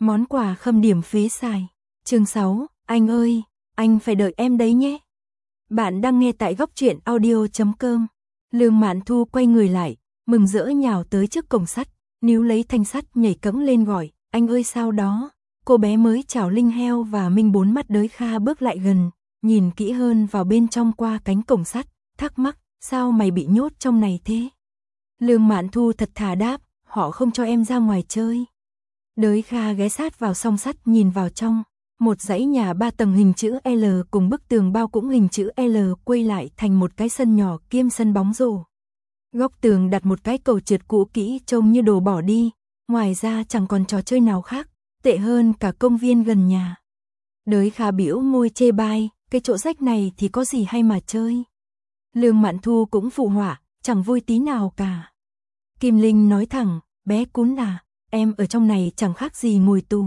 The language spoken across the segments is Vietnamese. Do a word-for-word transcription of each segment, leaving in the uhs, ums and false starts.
Món quà khâm điểm phế xài. Chương sáu, anh ơi, anh phải đợi em đấy nhé. Bạn đang nghe tại góc truyện audio chấm com. Lương Mạn Thu quay người lại, mừng rỡ nhào tới trước cổng sắt, níu lấy thanh sắt nhảy cẫng lên gọi, anh ơi sao đó. Cô bé mới chào Linh Heo và Minh Bốn mắt Đới Kha bước lại gần, nhìn kỹ hơn vào bên trong qua cánh cổng sắt, thắc mắc, sao mày bị nhốt trong này thế? Lương Mạn Thu thật thà đáp, họ không cho em ra ngoài chơi. Đới Kha ghé sát vào song sắt nhìn vào trong, một dãy nhà ba tầng hình chữ L cùng bức tường bao cũng hình chữ L quay lại thành một cái sân nhỏ kiêm sân bóng rổ. Góc tường đặt một cái cầu trượt cũ kỹ trông như đồ bỏ đi, ngoài ra chẳng còn trò chơi nào khác, tệ hơn cả công viên gần nhà. Đới Kha bĩu môi chê bai, cái chỗ rách này thì có gì hay mà chơi. Lương Mạn Thu cũng phụ họa, chẳng vui tí nào cả. Kim Linh nói thẳng, bé cún à, em ở trong này chẳng khác gì ngồi tù.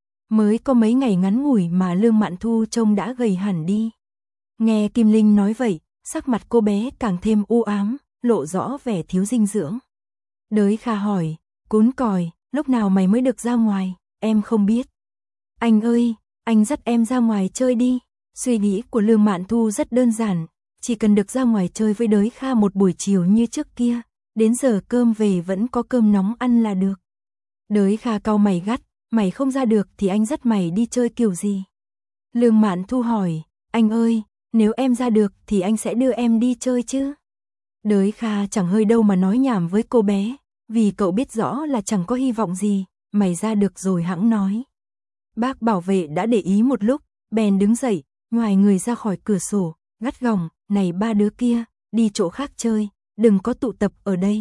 Mới có mấy ngày ngắn ngủi mà Lương Mạn Thu trông đã gầy hẳn đi. Nghe Kim Linh nói vậy, sắc mặt cô bé càng thêm u ám, lộ rõ vẻ thiếu dinh dưỡng. Đới Kha hỏi, cún còi, lúc nào mày mới được ra ngoài, em không biết. Anh ơi, anh dắt em ra ngoài chơi đi. Suy nghĩ của Lương Mạn Thu rất đơn giản, chỉ cần được ra ngoài chơi với Đới Kha một buổi chiều như trước kia, đến giờ cơm về vẫn có cơm nóng ăn là được. Đới Kha cau mày gắt, mày không ra được thì anh dắt mày đi chơi kiểu gì? Lương Mạn Thu hỏi, anh ơi, nếu em ra được thì anh sẽ đưa em đi chơi chứ? Đới Kha chẳng hơi đâu mà nói nhảm với cô bé, vì cậu biết rõ là chẳng có hy vọng gì, mày ra được rồi hẵng nói. Bác bảo vệ đã để ý một lúc, bèn đứng dậy, ngoài người ra khỏi cửa sổ, gắt gỏng, này ba đứa kia, đi chỗ khác chơi, đừng có tụ tập ở đây.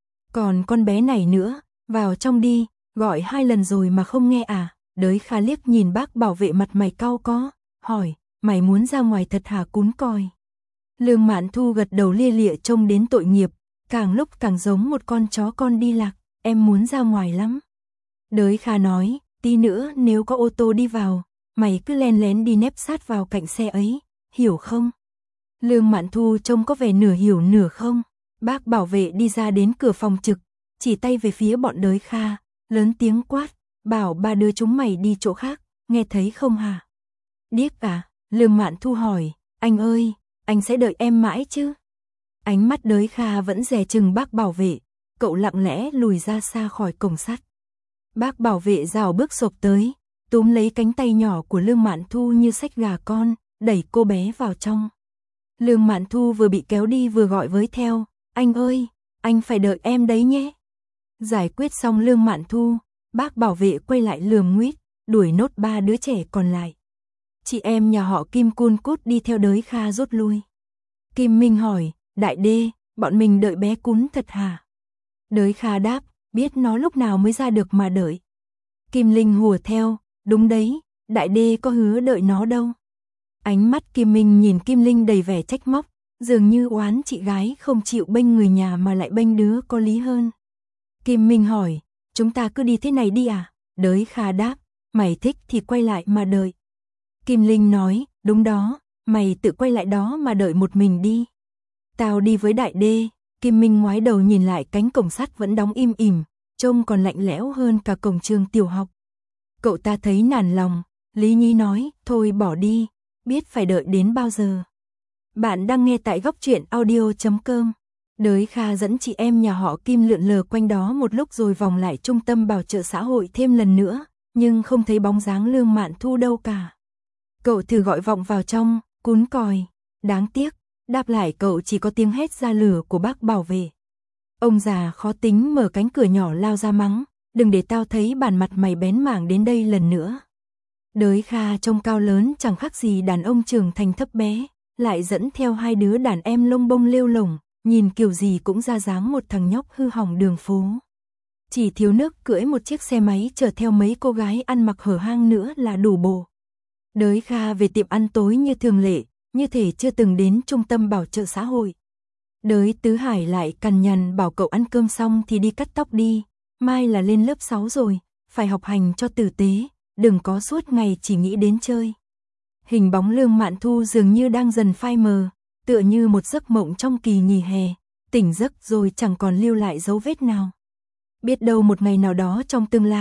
Còn con bé này nữa, vào trong đi, gọi hai lần rồi mà không nghe à? Đới Kha liếc nhìn bác bảo vệ mặt mày cau có, hỏi, mày muốn ra ngoài thật hả cún còi? Lương Mạn Thu gật đầu lia lịa trông đến tội nghiệp, càng lúc càng giống một con chó con đi lạc, em muốn ra ngoài lắm. Đới Kha nói, tí nữa nếu có ô tô đi vào, mày cứ len lén đi nép sát vào cạnh xe ấy, hiểu không? Lương Mạn Thu trông có vẻ nửa hiểu nửa không. Bác bảo vệ đi ra đến cửa phòng trực, chỉ tay về phía bọn Đới Kha, lớn tiếng quát, bảo ba đứa chúng mày đi chỗ khác, nghe thấy không hả? Điếc à? Lương Mạn Thu hỏi, anh ơi, anh sẽ đợi em mãi chứ? Ánh mắt Đới Kha vẫn dè chừng bác bảo vệ, cậu lặng lẽ lùi ra xa khỏi cổng sắt. Bác bảo vệ rào bước xộc tới, túm lấy cánh tay nhỏ của Lương Mạn Thu như xách gà con, đẩy cô bé vào trong. Lương Mạn Thu vừa bị kéo đi vừa gọi với theo, anh ơi, anh phải đợi em đấy nhé. Giải quyết xong Lương Mạn Thu, bác bảo vệ quay lại lườm nguýt, đuổi nốt ba đứa trẻ còn lại. Chị em nhà họ Kim cun cút đi theo Đới Kha rút lui. Kim Minh hỏi, đại đê, bọn mình đợi bé cún thật hả? Đới Kha đáp, biết nó lúc nào mới ra được mà đợi. Kim Linh hùa theo, đúng đấy, đại đê có hứa đợi nó đâu. Ánh mắt Kim Minh nhìn Kim Linh đầy vẻ trách móc, dường như oán chị gái không chịu bênh người nhà mà lại bênh đứa có lý hơn. Kim Minh hỏi, chúng ta cứ đi thế này đi à? Đới Kha đáp, mày thích thì quay lại mà đợi. Kim Linh nói, đúng đó, mày tự quay lại đó mà đợi một mình đi. Tao đi với đại đê. Kim Minh ngoái đầu nhìn lại cánh cổng sắt vẫn đóng im ỉm, trông còn lạnh lẽo hơn cả cổng trường tiểu học. Cậu ta thấy nản lòng, Lý Nhi nói, thôi bỏ đi, biết phải đợi đến bao giờ. Bạn đang nghe tại góc truyện audio chấm com. Đới Kha dẫn chị em nhà họ Kim lượn lờ quanh đó một lúc rồi vòng lại trung tâm bảo trợ xã hội thêm lần nữa, nhưng không thấy bóng dáng Lương Mạn Thu đâu cả. Cậu thử gọi vọng vào trong, cún còi, đáng tiếc, đáp lại cậu chỉ có tiếng hét ra lửa của bác bảo vệ. Ông già khó tính mở cánh cửa nhỏ lao ra mắng, đừng để tao thấy bản mặt mày bén mảng đến đây lần nữa. Đới Kha trông cao lớn chẳng khác gì đàn ông trưởng thành thấp bé, lại dẫn theo hai đứa đàn em lông bông lêu lổng, nhìn kiểu gì cũng ra dáng một thằng nhóc hư hỏng đường phố. Chỉ thiếu nước cưỡi một chiếc xe máy chở theo mấy cô gái ăn mặc hở hang nữa là đủ bồ. Đới Kha về tiệm ăn tối như thường lệ, như thể chưa từng đến trung tâm bảo trợ xã hội. Đới Tứ Hải lại cằn nhằn bảo cậu ăn cơm xong thì đi cắt tóc đi, mai là lên lớp sáu rồi, phải học hành cho tử tế, đừng có suốt ngày chỉ nghĩ đến chơi. Hình bóng Lương Mạn Thu dường như đang dần phai mờ, tựa như một giấc mộng trong kỳ nghỉ hè, tỉnh giấc rồi chẳng còn lưu lại dấu vết nào. Biết đâu một ngày nào đó trong tương lai,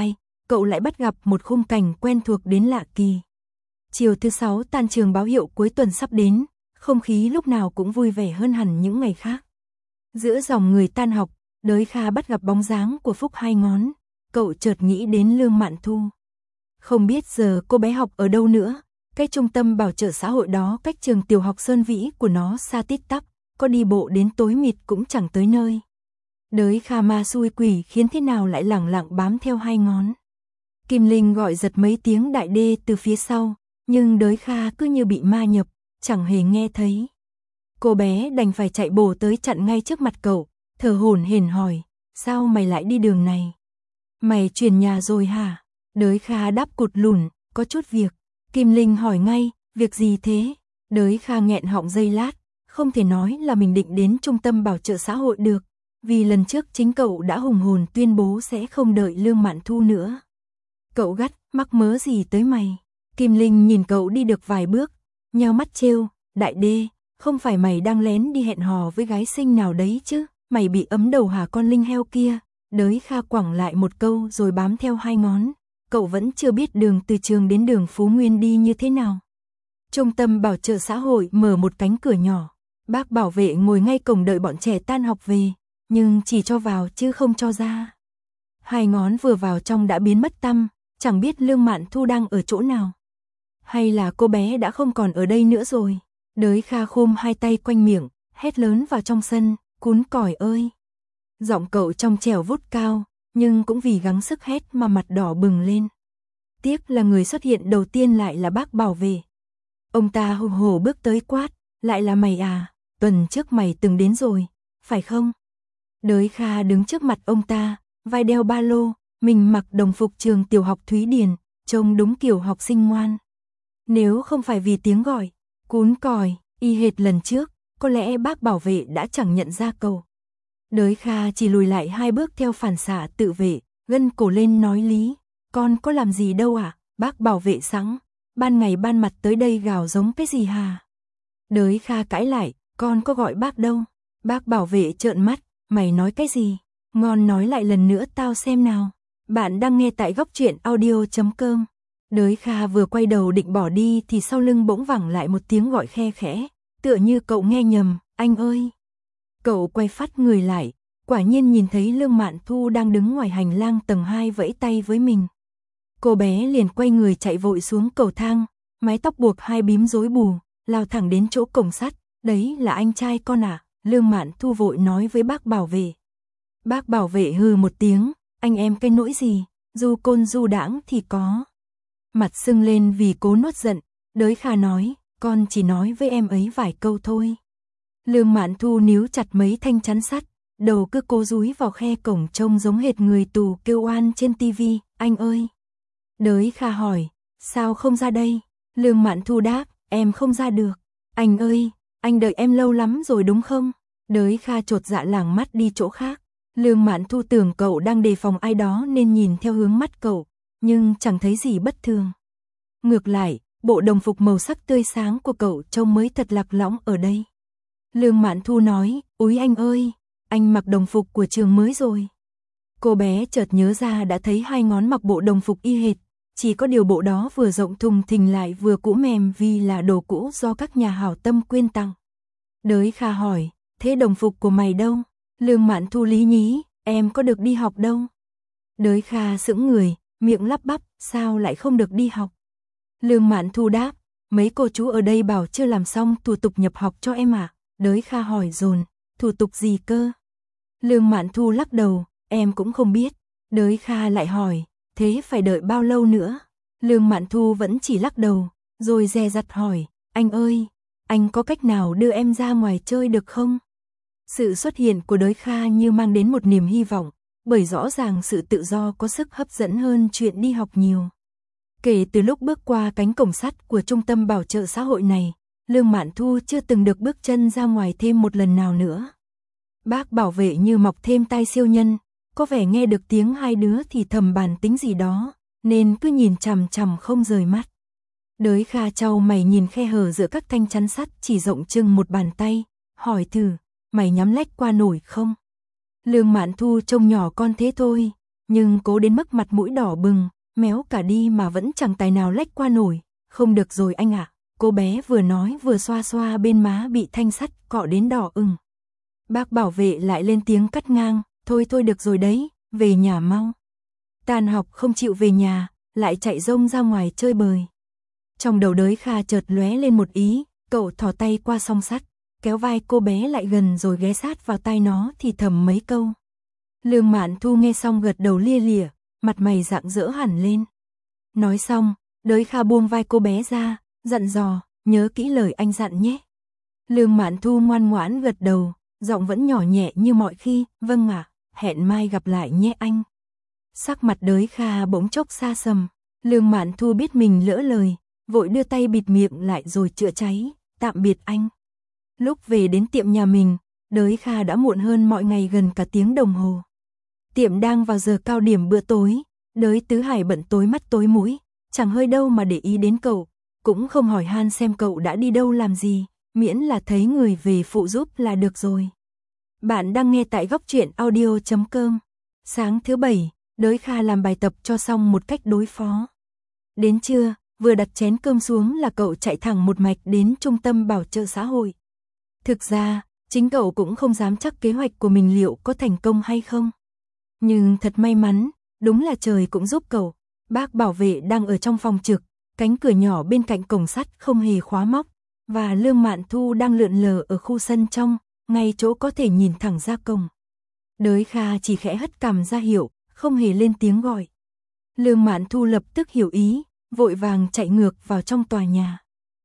cậu lại bắt gặp một khung cảnh quen thuộc đến lạ kỳ. Chiều thứ sáu tan trường báo hiệu cuối tuần sắp đến, không khí lúc nào cũng vui vẻ hơn hẳn những ngày khác. Giữa dòng người tan học, Đới Kha bắt gặp bóng dáng của Phúc Hai Ngón, cậu chợt nghĩ đến Lương Mạn Thu. Không biết giờ cô bé học ở đâu nữa, cái trung tâm bảo trợ xã hội đó cách trường tiểu học Sơn Vĩ của nó xa tít tắp, có đi bộ đến tối mịt cũng chẳng tới nơi. Đới Kha ma xui quỷ khiến thế nào lại lẳng lặng bám theo Hai Ngón. Kim Linh gọi giật mấy tiếng đại đê từ phía sau, nhưng Đới Kha cứ như bị ma nhập, chẳng hề nghe thấy. Cô bé đành phải chạy bổ tới chặn ngay trước mặt cậu, thở hổn hển hỏi, sao mày lại đi đường này? Mày chuyển nhà rồi hả? Đới Kha đáp cụt lùn, có chút việc. Kim Linh hỏi ngay, việc gì thế? Đới Kha nghẹn họng giây lát, không thể nói là mình định đến trung tâm bảo trợ xã hội được, vì lần trước chính cậu đã hùng hồn tuyên bố sẽ không đợi Lương Mạn Thu nữa. Cậu gắt, mắc mớ gì tới mày? Kim Linh nhìn cậu đi được vài bước, nheo mắt trêu, đại đê, không phải mày đang lén đi hẹn hò với gái xinh nào đấy chứ, mày bị ấm đầu hả con Linh heo kia? Đới Kha quẳng lại một câu rồi bám theo Hai Ngón, cậu vẫn chưa biết đường từ trường đến đường Phú Nguyên đi như thế nào. Trung tâm bảo trợ xã hội mở một cánh cửa nhỏ, bác bảo vệ ngồi ngay cổng đợi bọn trẻ tan học về, nhưng chỉ cho vào chứ không cho ra. Hai Ngón vừa vào trong đã biến mất tăm, chẳng biết Lương Mạn Thu đang ở chỗ nào. Hay là cô bé đã không còn ở đây nữa rồi? Đới Kha khom hai tay quanh miệng, hét lớn vào trong sân, cún cỏi ơi. Giọng cậu trong trẻo vút cao, nhưng cũng vì gắng sức hét mà mặt đỏ bừng lên. Tiếc là người xuất hiện đầu tiên lại là bác bảo vệ. Ông ta hùng hổ bước tới quát, lại là mày à, tuần trước mày từng đến rồi, phải không? Đới Kha đứng trước mặt ông ta, vai đeo ba lô, mình mặc đồng phục trường tiểu học Thúy Điền, trông đúng kiểu học sinh ngoan. Nếu không phải vì tiếng gọi, cún còi, y hệt lần trước, có lẽ bác bảo vệ đã chẳng nhận ra cậu. Đới Kha chỉ lùi lại hai bước theo phản xạ tự vệ, gân cổ lên nói lý, con có làm gì đâu à, bác bảo vệ sẵn, ban ngày ban mặt tới đây gào giống cái gì hà? Đới Kha cãi lại, con có gọi bác đâu. Bác bảo vệ trợn mắt, mày nói cái gì? Ngon nói lại lần nữa tao xem nào. Bạn đang nghe tại góc truyện audio chấm com. Đới Kha vừa quay đầu định bỏ đi thì sau lưng bỗng vẳng lại một tiếng gọi khe khẽ, tựa như cậu nghe nhầm, anh ơi. Cậu quay phát người lại, quả nhiên nhìn thấy Lương Mạn Thu đang đứng ngoài hành lang tầng hai vẫy tay với mình. Cô bé liền quay người chạy vội xuống cầu thang, mái tóc buộc hai bím rối bù, lao thẳng đến chỗ cổng sắt, đấy là anh trai con à, Lương Mạn Thu vội nói với bác bảo vệ. Bác bảo vệ hừ một tiếng, anh em cái nỗi gì, du côn du đãng thì có. Mặt sưng lên vì cố nuốt giận, Đới Kha nói, con chỉ nói với em ấy vài câu thôi. Lương Mạn Thu níu chặt mấy thanh chắn sắt, đầu cứ cố dúi vào khe cổng trông giống hệt người tù kêu oan trên tivi, anh ơi. Đới Kha hỏi, sao không ra đây? Lương Mạn Thu đáp, em không ra được. Anh ơi, anh đợi em lâu lắm rồi đúng không? Đới Kha chột dạ lảng mắt đi chỗ khác. Lương Mạn Thu tưởng cậu đang đề phòng ai đó nên nhìn theo hướng mắt cậu, nhưng chẳng thấy gì bất thường. Ngược lại, bộ đồng phục màu sắc tươi sáng của cậu trông mới thật lạc lõng ở đây. Lương Mạn Thu nói, úi anh ơi, anh mặc đồng phục của trường mới rồi. Cô bé chợt nhớ ra đã thấy Hai Ngón mặc bộ đồng phục y hệt, chỉ có điều bộ đó vừa rộng thùng thình lại vừa cũ mềm vì là đồ cũ do các nhà hảo tâm quyên tặng. Đới Kha hỏi, thế đồng phục của mày đâu? Lương Mạn Thu lý nhí, em có được đi học đâu. Đới Kha sững người, miệng lắp bắp, sao lại không được đi học? Lương Mạn Thu đáp, mấy cô chú ở đây bảo chưa làm xong thủ tục nhập học cho em à? Đới Kha hỏi dồn, thủ tục gì cơ? Lương Mạn Thu lắc đầu, em cũng không biết. Đới Kha lại hỏi, thế phải đợi bao lâu nữa? Lương Mạn Thu vẫn chỉ lắc đầu, rồi dè dặt hỏi, anh ơi, anh có cách nào đưa em ra ngoài chơi được không? Sự xuất hiện của Đới Kha như mang đến một niềm hy vọng, bởi rõ ràng sự tự do có sức hấp dẫn hơn chuyện đi học nhiều. Kể từ lúc bước qua cánh cổng sắt của trung tâm bảo trợ xã hội này, Lương Mạn Thu chưa từng được bước chân ra ngoài thêm một lần nào nữa. Bác bảo vệ như mọc thêm tai siêu nhân, có vẻ nghe được tiếng hai đứa thì thầm bàn tính gì đó, nên cứ nhìn chằm chằm không rời mắt. Đới Kha chau mày nhìn khe hở giữa các thanh chắn sắt chỉ rộng chừng một bàn tay, hỏi thử, mày nhắm lách qua nổi không? Lương Mạn Thu trông nhỏ con thế thôi, nhưng cố đến mức mặt mũi đỏ bừng, méo cả đi mà vẫn chẳng tài nào lách qua nổi. Không được rồi anh ạ, cô bé vừa nói vừa xoa xoa bên má bị thanh sắt cọ đến đỏ ửng. Bác bảo vệ lại lên tiếng cắt ngang, thôi thôi được rồi đấy, về nhà mau. Tan học không chịu về nhà, lại chạy rông ra ngoài chơi bời. Trong đầu Đới Kha chợt lóe lên một ý, cậu thò tay qua song sắt, kéo vai cô bé lại gần rồi ghé sát vào tai nó thì thầm mấy câu. Lương Mạn Thu nghe xong gật đầu lia lịa, mặt mày rạng rỡ hẳn lên. Nói xong, Đới Kha buông vai cô bé ra, dặn dò, nhớ kỹ lời anh dặn nhé. Lương Mạn Thu ngoan ngoãn gật đầu, giọng vẫn nhỏ nhẹ như mọi khi, vâng ạ, hẹn mai gặp lại nhé anh. Sắc mặt Đới Kha bỗng chốc xa sầm, Lương Mạn Thu biết mình lỡ lời, vội đưa tay bịt miệng lại rồi chữa cháy, tạm biệt anh. Lúc về đến tiệm nhà mình, Đới Kha đã muộn hơn mọi ngày gần cả tiếng đồng hồ. Tiệm đang vào giờ cao điểm bữa tối, Đới Tứ Hải bận tối mắt tối mũi, chẳng hơi đâu mà để ý đến cậu, cũng không hỏi han xem cậu đã đi đâu làm gì, miễn là thấy người về phụ giúp là được rồi. Bạn đang nghe tại góc truyện audio chấm com. Sáng thứ bảy, Đới Kha làm bài tập cho xong một cách đối phó. Đến trưa, vừa đặt chén cơm xuống là cậu chạy thẳng một mạch đến trung tâm bảo trợ xã hội. Thực ra, chính cậu cũng không dám chắc kế hoạch của mình liệu có thành công hay không. Nhưng thật may mắn, đúng là trời cũng giúp cậu. Bác bảo vệ đang ở trong phòng trực, cánh cửa nhỏ bên cạnh cổng sắt không hề khóa móc, và Lương Mạn Thu đang lượn lờ ở khu sân trong, ngay chỗ có thể nhìn thẳng ra cổng. Đới Kha chỉ khẽ hất cằm ra hiệu, không hề lên tiếng gọi. Lương Mạn Thu lập tức hiểu ý, vội vàng chạy ngược vào trong tòa nhà.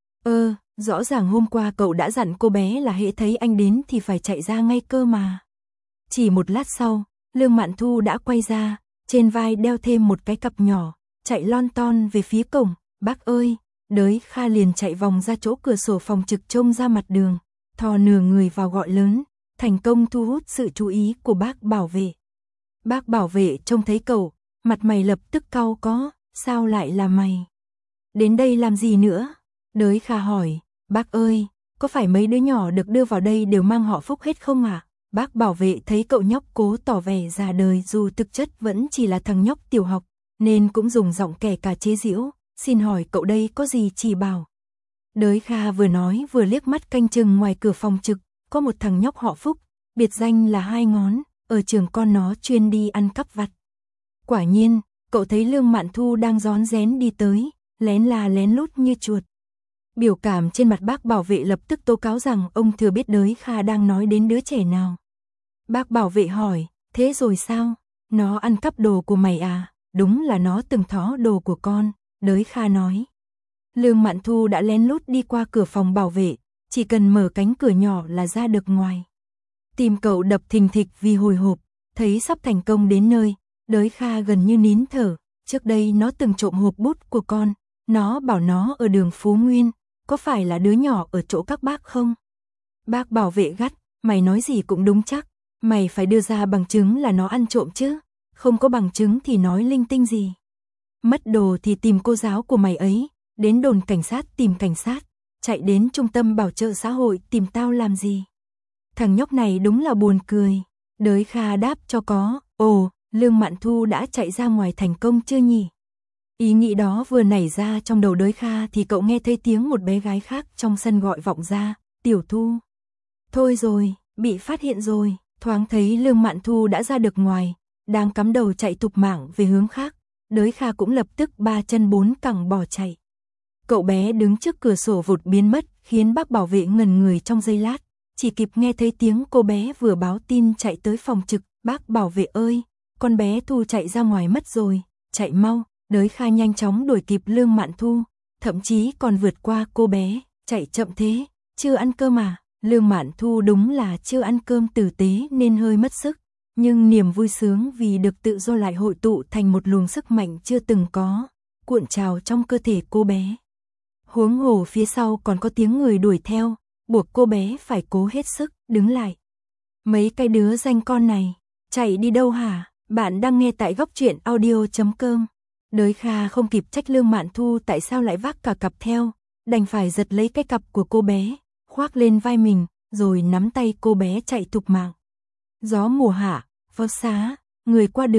Ơ, rõ ràng hôm qua cậu đã dặn cô bé là hễ thấy anh đến thì phải chạy ra ngay cơ mà. Chỉ một lát sau, Lương Mạn Thu đã quay ra, trên vai đeo thêm một cái cặp nhỏ, chạy lon ton về phía cổng. Bác ơi! Đới Kha liền chạy vòng ra chỗ cửa sổ phòng trực trông ra mặt đường, thò nửa người vào gọi lớn, thành công thu hút sự chú ý của bác bảo vệ. Bác bảo vệ trông thấy cậu, mặt mày lập tức cau có, sao lại là mày? Đến đây làm gì nữa? Đới Kha hỏi, bác ơi, có phải mấy đứa nhỏ được đưa vào đây đều mang họ Phúc hết không ạ? À? Bác bảo vệ thấy cậu nhóc cố tỏ vẻ già đời dù thực chất vẫn chỉ là thằng nhóc tiểu học, nên cũng dùng giọng kẻ cả chế giễu, xin hỏi cậu đây có gì chỉ bảo. Đới Kha vừa nói vừa liếc mắt canh chừng ngoài cửa phòng trực, có một thằng nhóc họ Phúc, biệt danh là Hai Ngón, ở trường con nó chuyên đi ăn cắp vặt. Quả nhiên, cậu thấy Lương Mạn Thu đang rón rén đi tới, lén là lén lút như chuột. Biểu cảm trên mặt bác bảo vệ lập tức tố cáo rằng ông thừa biết Đới Kha đang nói đến đứa trẻ nào. Bác bảo vệ hỏi, thế rồi sao? Nó ăn cắp đồ của mày à? Đúng là nó từng thó đồ của con, Đới Kha nói. Lương Mạn Thu đã lén lút đi qua cửa phòng bảo vệ, chỉ cần mở cánh cửa nhỏ là ra được ngoài. Tim cậu đập thình thịch vì hồi hộp, thấy sắp thành công đến nơi, Đới Kha gần như nín thở. Trước đây nó từng trộm hộp bút của con, nó bảo nó ở đường Phú Nguyên, có phải là đứa nhỏ ở chỗ các bác không? Bác bảo vệ gắt, mày nói gì cũng đúng chắc, mày phải đưa ra bằng chứng là nó ăn trộm chứ, không có bằng chứng thì nói linh tinh gì. Mất đồ thì tìm cô giáo của mày ấy, đến đồn cảnh sát tìm cảnh sát, chạy đến trung tâm bảo trợ xã hội tìm tao làm gì? Thằng nhóc này đúng là buồn cười. Đới Kha đáp cho có, ồ, Lương Mạn Thu đã chạy ra ngoài thành công chưa nhỉ? Ý nghĩ đó vừa nảy ra trong đầu Đới Kha thì cậu nghe thấy tiếng một bé gái khác trong sân gọi vọng ra, Tiểu Thu. Thôi rồi, bị phát hiện rồi, thoáng thấy Lương Mạn Thu đã ra được ngoài, đang cắm đầu chạy thục mạng về hướng khác, Đới Kha cũng lập tức ba chân bốn cẳng bỏ chạy. Cậu bé đứng trước cửa sổ vụt biến mất, khiến bác bảo vệ ngẩn người trong giây lát, chỉ kịp nghe thấy tiếng cô bé vừa báo tin chạy tới phòng trực, bác bảo vệ ơi, con bé Thu chạy ra ngoài mất rồi, chạy mau. Đới Kha nhanh chóng đuổi kịp Lương Mạn Thu, thậm chí còn vượt qua cô bé, chạy chậm thế, chưa ăn cơm à? Lương Mạn Thu đúng là chưa ăn cơm tử tế nên hơi mất sức, nhưng niềm vui sướng vì được tự do lại hội tụ thành một luồng sức mạnh chưa từng có, cuộn trào trong cơ thể cô bé. Huống hồ phía sau còn có tiếng người đuổi theo, buộc cô bé phải cố hết sức, đứng lại. Mấy cái đứa danh con này, chạy đi đâu hả? Bạn đang nghe tại góc truyện audio chấm com. Đới Kha không kịp trách Lương Mạn Thu tại sao lại vác cả cặp theo, đành phải giật lấy cái cặp của cô bé, khoác lên vai mình, rồi nắm tay cô bé chạy thục mạng. Gió mùa hạ, phố xá, người qua đường,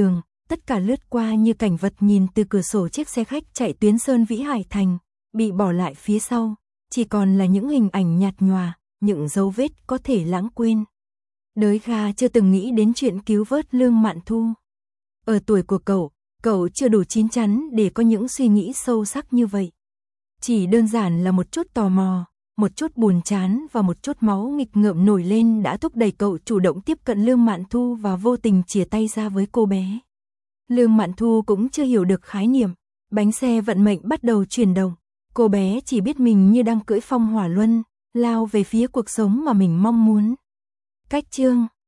tất cả lướt qua như cảnh vật nhìn từ cửa sổ chiếc xe khách chạy tuyến Sơn Vĩ Hải Thành, bị bỏ lại phía sau, chỉ còn là những hình ảnh nhạt nhòa, những dấu vết có thể lãng quên. Đới Kha chưa từng nghĩ đến chuyện cứu vớt Lương Mạn Thu. Ở tuổi của cậu, cậu chưa đủ chín chắn để có những suy nghĩ sâu sắc như vậy. Chỉ đơn giản là một chút tò mò, một chút buồn chán và một chút máu nghịch ngợm nổi lên đã thúc đẩy cậu chủ động tiếp cận Lương Mạn Thu và vô tình chìa tay ra với cô bé. Lương Mạn Thu cũng chưa hiểu được khái niệm, bánh xe vận mệnh bắt đầu chuyển động. Cô bé chỉ biết mình như đang cưỡi phong hỏa luân, lao về phía cuộc sống mà mình mong muốn. Cách chương